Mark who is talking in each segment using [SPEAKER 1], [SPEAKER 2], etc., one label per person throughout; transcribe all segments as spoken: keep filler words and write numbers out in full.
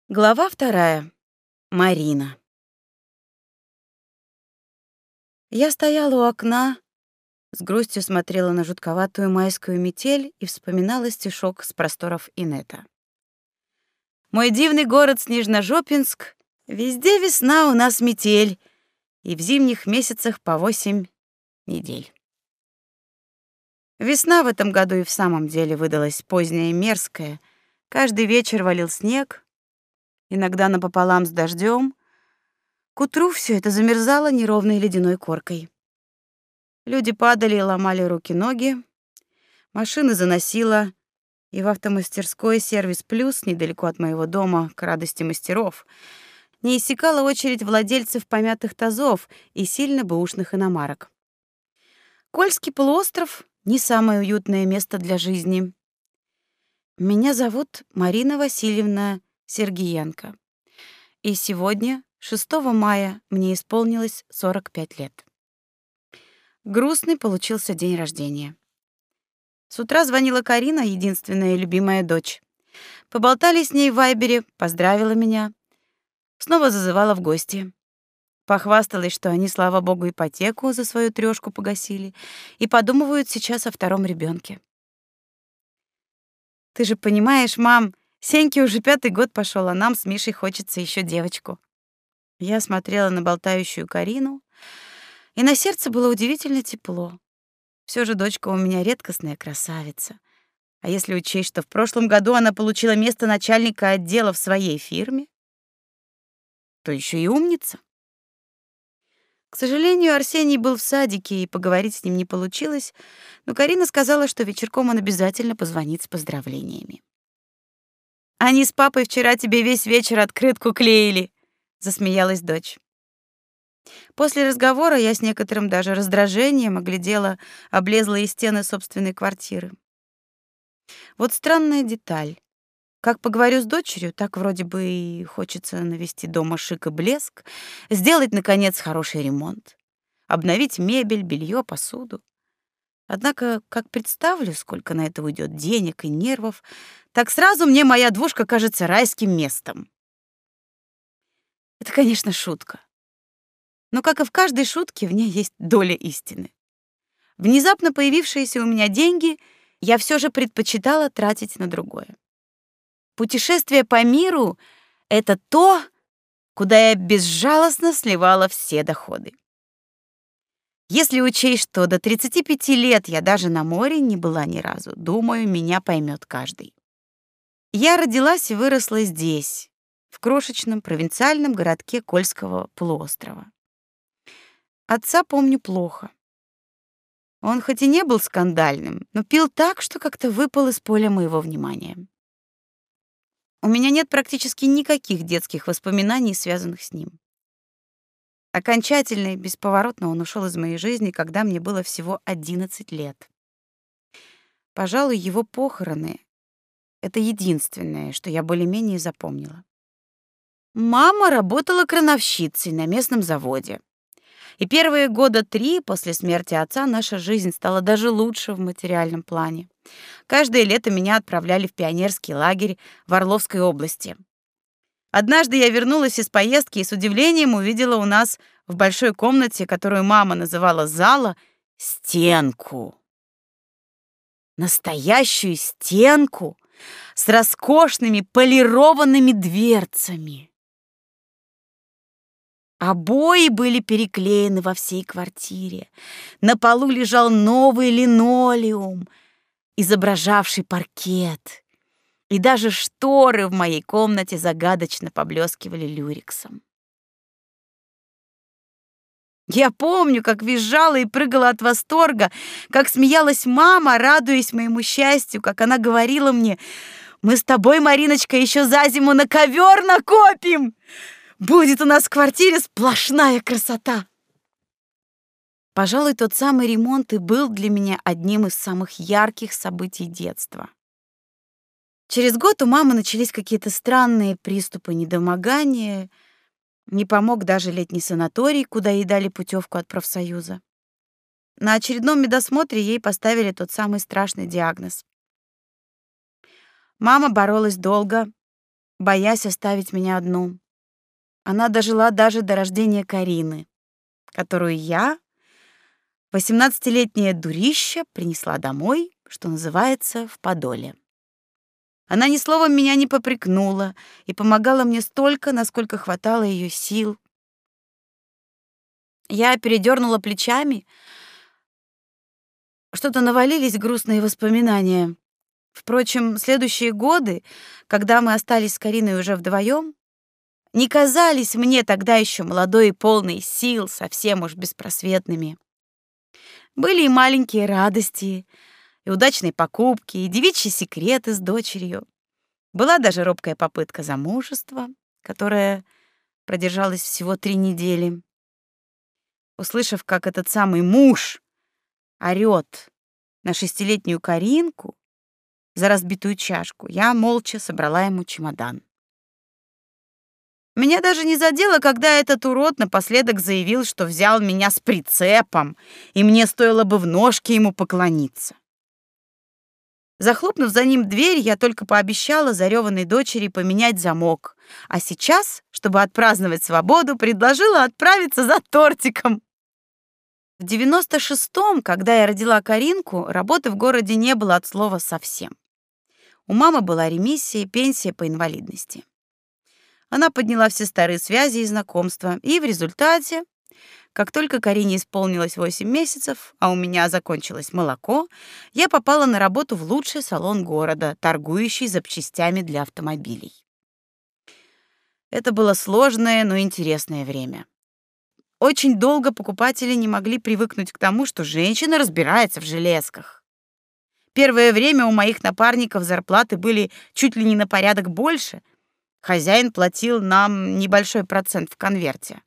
[SPEAKER 1] Глава вторая. Марина. Я стояла у окна, с грустью смотрела на жутковатую майскую метель и вспоминала стишок с просторов инета. Мой дивный город Снежножопинск, везде весна, у нас метель, и в зимних месяцах по восемь недель. Весна в этом году и в самом деле выдалась поздняя и мерзкая. Каждый вечер валил снег, иногда напополам с дождем. К утру все это замерзало неровной ледяной коркой. Люди падали и ломали руки-ноги, машины заносило, и в автомастерской «Сервис Плюс» недалеко от моего дома, к радости мастеров, не иссякала очередь владельцев помятых тазов и сильно бэушных иномарок. Кольский полуостров — не самое уютное место для жизни. Меня зовут Марина Васильевна Сергиенко, и сегодня, шестого мая, мне исполнилось сорок пять лет. Грустный получился день рождения. С утра звонила Карина, единственная и любимая дочь. Поболтали с ней в вайбере, поздравила меня, снова зазывала в гости. Похвасталась, что они, слава богу, ипотеку за свою трёшку погасили и подумывают сейчас о втором ребёнке. Ты же понимаешь, мам, Сеньке уже пятый год пошёл, а нам с Мишей хочется ещё девочку. Я смотрела на болтающую Карину, и на сердце было удивительно тепло. Всё же дочка у меня редкостная красавица. А если учесть, что в прошлом году она получила место начальника отдела в своей фирме, то ещё и умница. К сожалению, Арсений был в садике, и поговорить с ним не получилось, но Карина сказала, что вечерком он обязательно позвонит с поздравлениями. «Они с папой вчера тебе весь вечер открытку клеили», — засмеялась дочь. После разговора я с некоторым даже раздражением оглядела облезлые стены собственной квартиры. Вот странная деталь. Как поговорю с дочерью, так вроде бы и хочется навести дома шик и блеск, сделать, наконец, хороший ремонт, обновить мебель, белье, посуду. Однако, как представлю, сколько на это уйдет денег и нервов, так сразу мне моя двушка кажется райским местом. Это, конечно, шутка. Но, как и в каждой шутке, в ней есть доля истины. Внезапно появившиеся у меня деньги я все же предпочитала тратить на другое. Путешествие по миру — это то, куда я безжалостно сливала все доходы. Если учесть, что до тридцати пяти лет я даже на море не была ни разу, думаю, меня поймет каждый. Я родилась и выросла здесь, в крошечном провинциальном городке Кольского полуострова. Отца помню плохо. Он хоть и не был скандальным, но пил так, что как-то выпал из поля моего внимания. У меня нет практически никаких детских воспоминаний, связанных с ним. Окончательно и бесповоротно он ушел из моей жизни, когда мне было всего одиннадцать лет. Пожалуй, его похороны — это единственное, что я более-менее запомнила. Мама работала крановщицей на местном заводе. И первые года три после смерти отца наша жизнь стала даже лучше в материальном плане. Каждое лето меня отправляли в пионерский лагерь в Орловской области. Однажды я вернулась из поездки и с удивлением увидела у нас в большой комнате, которую мама называла зала, стенку. Настоящую стенку с роскошными полированными дверцами. Обои были переклеены во всей квартире. На полу лежал новый линолеум, изображавший паркет. И даже шторы в моей комнате загадочно поблескивали люрексом. Я помню, как визжала и прыгала от восторга, как смеялась мама, радуясь моему счастью, как она говорила мне: «Мы с тобой, Мариночка, еще за зиму на ковер накопим! Будет у нас в квартире сплошная красота!» Пожалуй, тот самый ремонт и был для меня одним из самых ярких событий детства. Через год у мамы начались какие-то странные приступы недомогания. Не помог даже летний санаторий, куда ей дали путевку от профсоюза. На очередном медосмотре ей поставили тот самый страшный диагноз. Мама боролась долго, боясь оставить меня одну. Она дожила даже до рождения Карины, которую я, восемнадцатилетняя дурища, принесла домой, что называется, в подоле. Она ни словом меня не попрекнула и помогала мне столько, насколько хватало ее сил. Я передернула плечами. Что-то навалились грустные воспоминания. Впрочем, следующие годы, когда мы остались с Кариной уже вдвоем, не казались мне тогда еще молодой и полной сил, совсем уж беспросветными. Были и маленькие радости, и удачные покупки, и девичьи секреты с дочерью. Была даже робкая попытка замужества, которая продержалась всего три недели. Услышав, как этот самый муж орёт на шестилетнюю Каринку за разбитую чашку, я молча собрала ему чемодан. Меня даже не задело, когда этот урод напоследок заявил, что взял меня с прицепом, и мне стоило бы в ножки ему поклониться. Захлопнув за ним дверь, я только пообещала зареванной дочери поменять замок, а сейчас, чтобы отпраздновать свободу, предложила отправиться за тортиком. В девяносто шестом, когда я родила Каринку, работы в городе не было от слова совсем. У мамы была ремиссия и пенсия по инвалидности. Она подняла все старые связи и знакомства, и в результате, как только Карине исполнилось восемь месяцев, а у меня закончилось молоко, я попала на работу в лучший салон города, торгующий запчастями для автомобилей. Это было сложное, но интересное время. Очень долго покупатели не могли привыкнуть к тому, что женщина разбирается в железках. Первое время у моих напарников зарплаты были чуть ли не на порядок больше. Хозяин платил нам небольшой процент в конверте.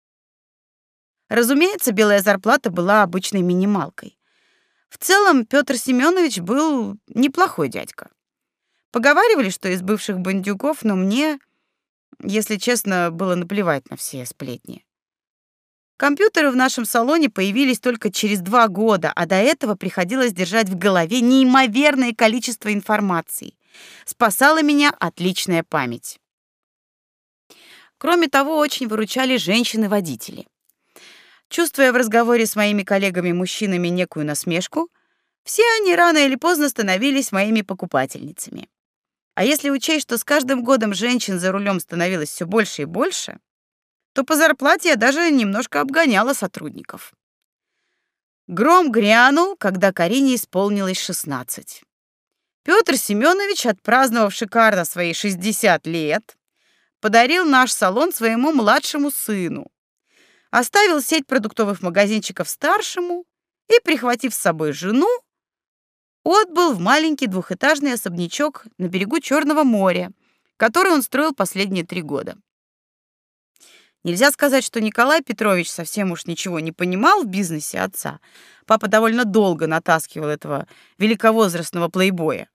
[SPEAKER 1] Разумеется, белая зарплата была обычной минималкой. В целом, Петр Семенович был неплохой дядька. Поговаривали, что из бывших бандюгов, но мне, если честно, было наплевать на все сплетни. Компьютеры в нашем салоне появились только через два года, а до этого приходилось держать в голове неимоверное количество информации. Спасала меня отличная память. Кроме того, очень выручали женщины-водители. Чувствуя в разговоре с моими коллегами-мужчинами некую насмешку, все они рано или поздно становились моими покупательницами. А если учесть, что с каждым годом женщин за рулем становилось все больше и больше, то по зарплате я даже немножко обгоняла сотрудников. Гром грянул, когда Карине исполнилось шестнадцать. Петр Семенович, отпраздновав шикарно свои шестьдесят лет, подарил наш салон своему младшему сыну, оставил сеть продуктовых магазинчиков старшему и, прихватив с собой жену, отбыл в маленький двухэтажный особнячок на берегу Черного моря, который он строил последние три года. Нельзя сказать, что Николай Петрович совсем уж ничего не понимал в бизнесе отца. Папа довольно долго натаскивал этого великовозрастного плейбоя.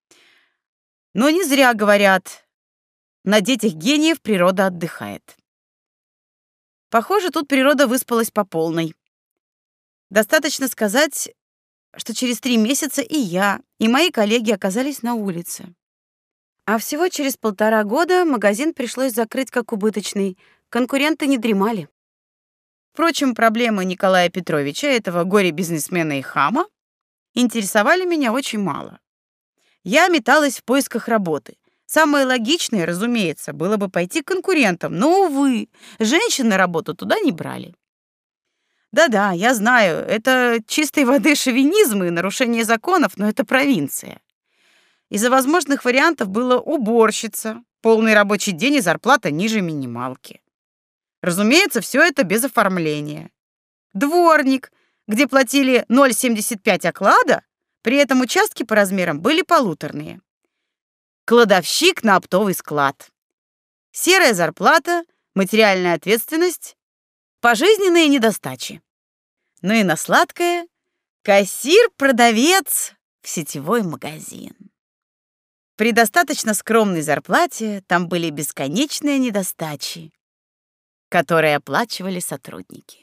[SPEAKER 1] Но не зря говорят: на детях гениев природа отдыхает. Похоже, тут природа выспалась по полной. Достаточно сказать, что через три месяца и я, и мои коллеги оказались на улице. А всего через полтора года магазин пришлось закрыть как убыточный. Конкуренты не дремали. Впрочем, проблемы Николая Петровича, этого горе-бизнесмена и хама, интересовали меня очень мало. Я металась в поисках работы. Самое логичное, разумеется, было бы пойти к конкурентам, но, увы, женщин на работу туда не брали. Да-да, я знаю, это чистой воды шовинизм и нарушение законов, но это провинция. Из-за возможных вариантов было уборщица, полный рабочий день и зарплата ниже минималки. Разумеется, все это без оформления. Дворник, где платили ноль целых семьдесят пять сотых оклада, при этом участки по размерам были полуторные. Кладовщик на оптовый склад. Серая зарплата, материальная ответственность, пожизненные недостачи. Ну и на сладкое — кассир-продавец в сетевой магазин. При достаточно скромной зарплате там были бесконечные недостачи, которые оплачивали сотрудники.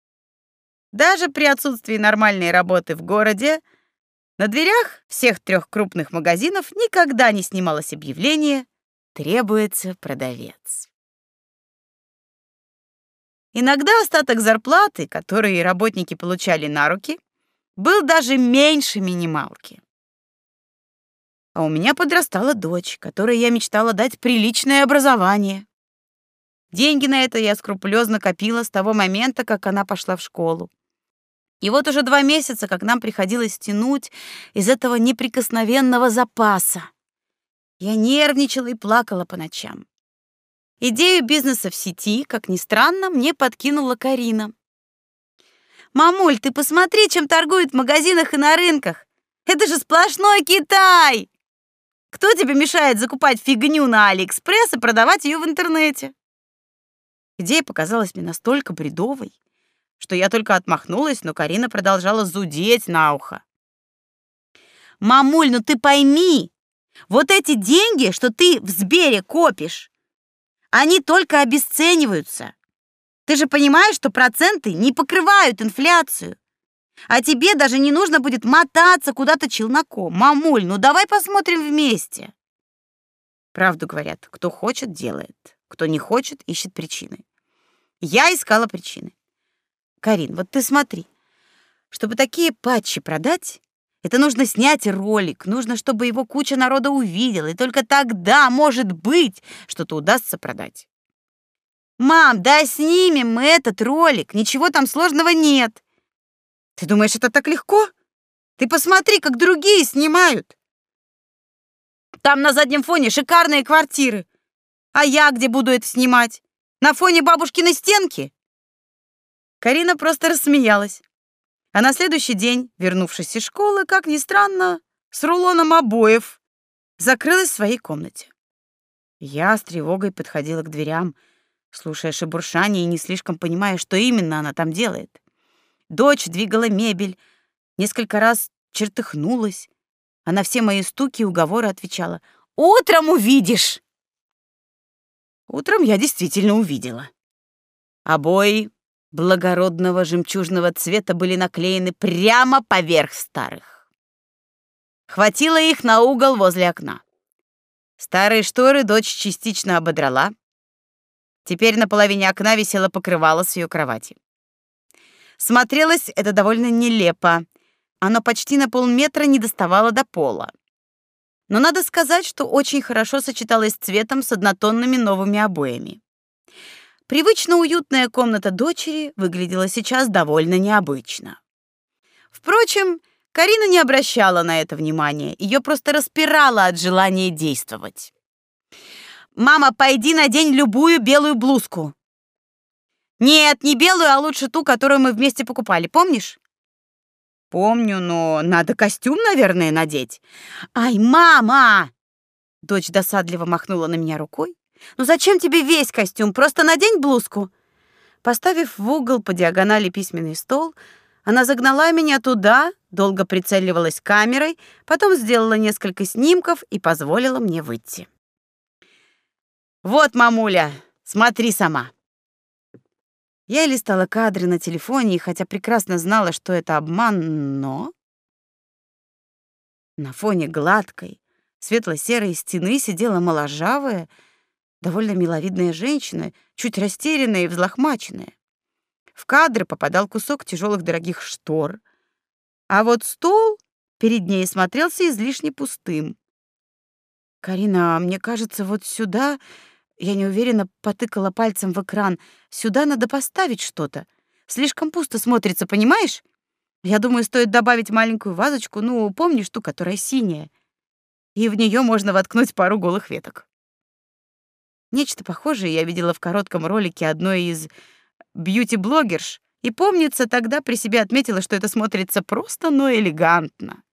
[SPEAKER 1] Даже при отсутствии нормальной работы в городе на дверях всех трех крупных магазинов никогда не снималось объявление требуется продавец. Иногда остаток зарплаты, который работники получали на руки, был даже меньше минималки. А у меня подрастала дочь, которой я мечтала дать приличное образование. Деньги на это я скрупулезно копила с того момента, как она пошла в школу. И вот уже два месяца, как нам приходилось тянуть из этого неприкосновенного запаса. Я нервничала и плакала по ночам. Идею бизнеса в сети, как ни странно, мне подкинула Карина. «Мамуль, ты посмотри, чем торгуют в магазинах и на рынках. Это же сплошной Китай! Кто тебе мешает закупать фигню на Алиэкспресс и продавать ее в интернете?» Идея показалась мне настолько бредовой, что я только отмахнулась, но Карина продолжала зудеть на ухо. «Мамуль, ну ты пойми, вот эти деньги, что ты в Сбере копишь, они только обесцениваются. Ты же понимаешь, что проценты не покрывают инфляцию. А тебе даже не нужно будет мотаться куда-то челноком. Мамуль, ну давай посмотрим вместе». Правду говорят, кто хочет, делает. Кто не хочет, ищет причины. Я искала причины. Карин, вот ты смотри. Чтобы такие патчи продать, это нужно снять ролик, нужно, чтобы его куча народа увидела, и только тогда, может быть, что-то удастся продать. Мам, да снимем мы этот ролик, ничего там сложного нет. Ты думаешь, это так легко? Ты посмотри, как другие снимают. Там на заднем фоне шикарные квартиры. А я где буду это снимать? На фоне бабушкиной стенки? Карина просто рассмеялась. А на следующий день, вернувшись из школы, как ни странно, с рулоном обоев, закрылась в своей комнате. Я с тревогой подходила к дверям, слушая шебуршание и не слишком понимая, что именно она там делает. Дочь двигала мебель, несколько раз чертыхнулась, а на все мои стуки и уговоры отвечала: «Утром увидишь!» Утром я действительно увидела. Обои благородного жемчужного цвета были наклеены прямо поверх старых. Хватило их на угол возле окна. Старые шторы дочь частично ободрала. Теперь на половине окна висело покрывало с ее кровати. Смотрелось это довольно нелепо. Оно почти на полметра не доставало до пола. Но надо сказать, что очень хорошо сочеталось цветом с однотонными новыми обоями. Привычно уютная комната дочери выглядела сейчас довольно необычно. Впрочем, Карина не обращала на это внимания, ее просто распирало от желания действовать. «Мама, пойди надень любую белую блузку». «Нет, не белую, а лучше ту, которую мы вместе покупали, помнишь?» «Помню, но надо костюм, наверное, надеть». «Ай, мама!» Дочь досадливо махнула на меня рукой. «Ну зачем тебе весь костюм? Просто надень блузку». Поставив в угол по диагонали письменный стол, она загнала меня туда, долго прицеливалась камерой, потом сделала несколько снимков и позволила мне выйти. «Вот, мамуля, смотри сама». Я листала кадры на телефоне, и хотя прекрасно знала, что это обман, но на фоне гладкой, светло-серой стены сидела моложавая, довольно миловидная женщина, чуть растерянная и взлохмаченная. В кадр попадал кусок тяжелых дорогих штор, а вот стол перед ней смотрелся излишне пустым. «Карина, мне кажется, вот сюда...» Я неуверенно потыкала пальцем в экран. «Сюда надо поставить что-то. Слишком пусто смотрится, понимаешь? Я думаю, стоит добавить маленькую вазочку, ну, помнишь ту, которая синяя? И в нее можно воткнуть пару голых веток». Нечто похожее я видела в коротком ролике одной из бьюти-блогерш, и, помнится, тогда при себе отметила, что это смотрится просто, но элегантно.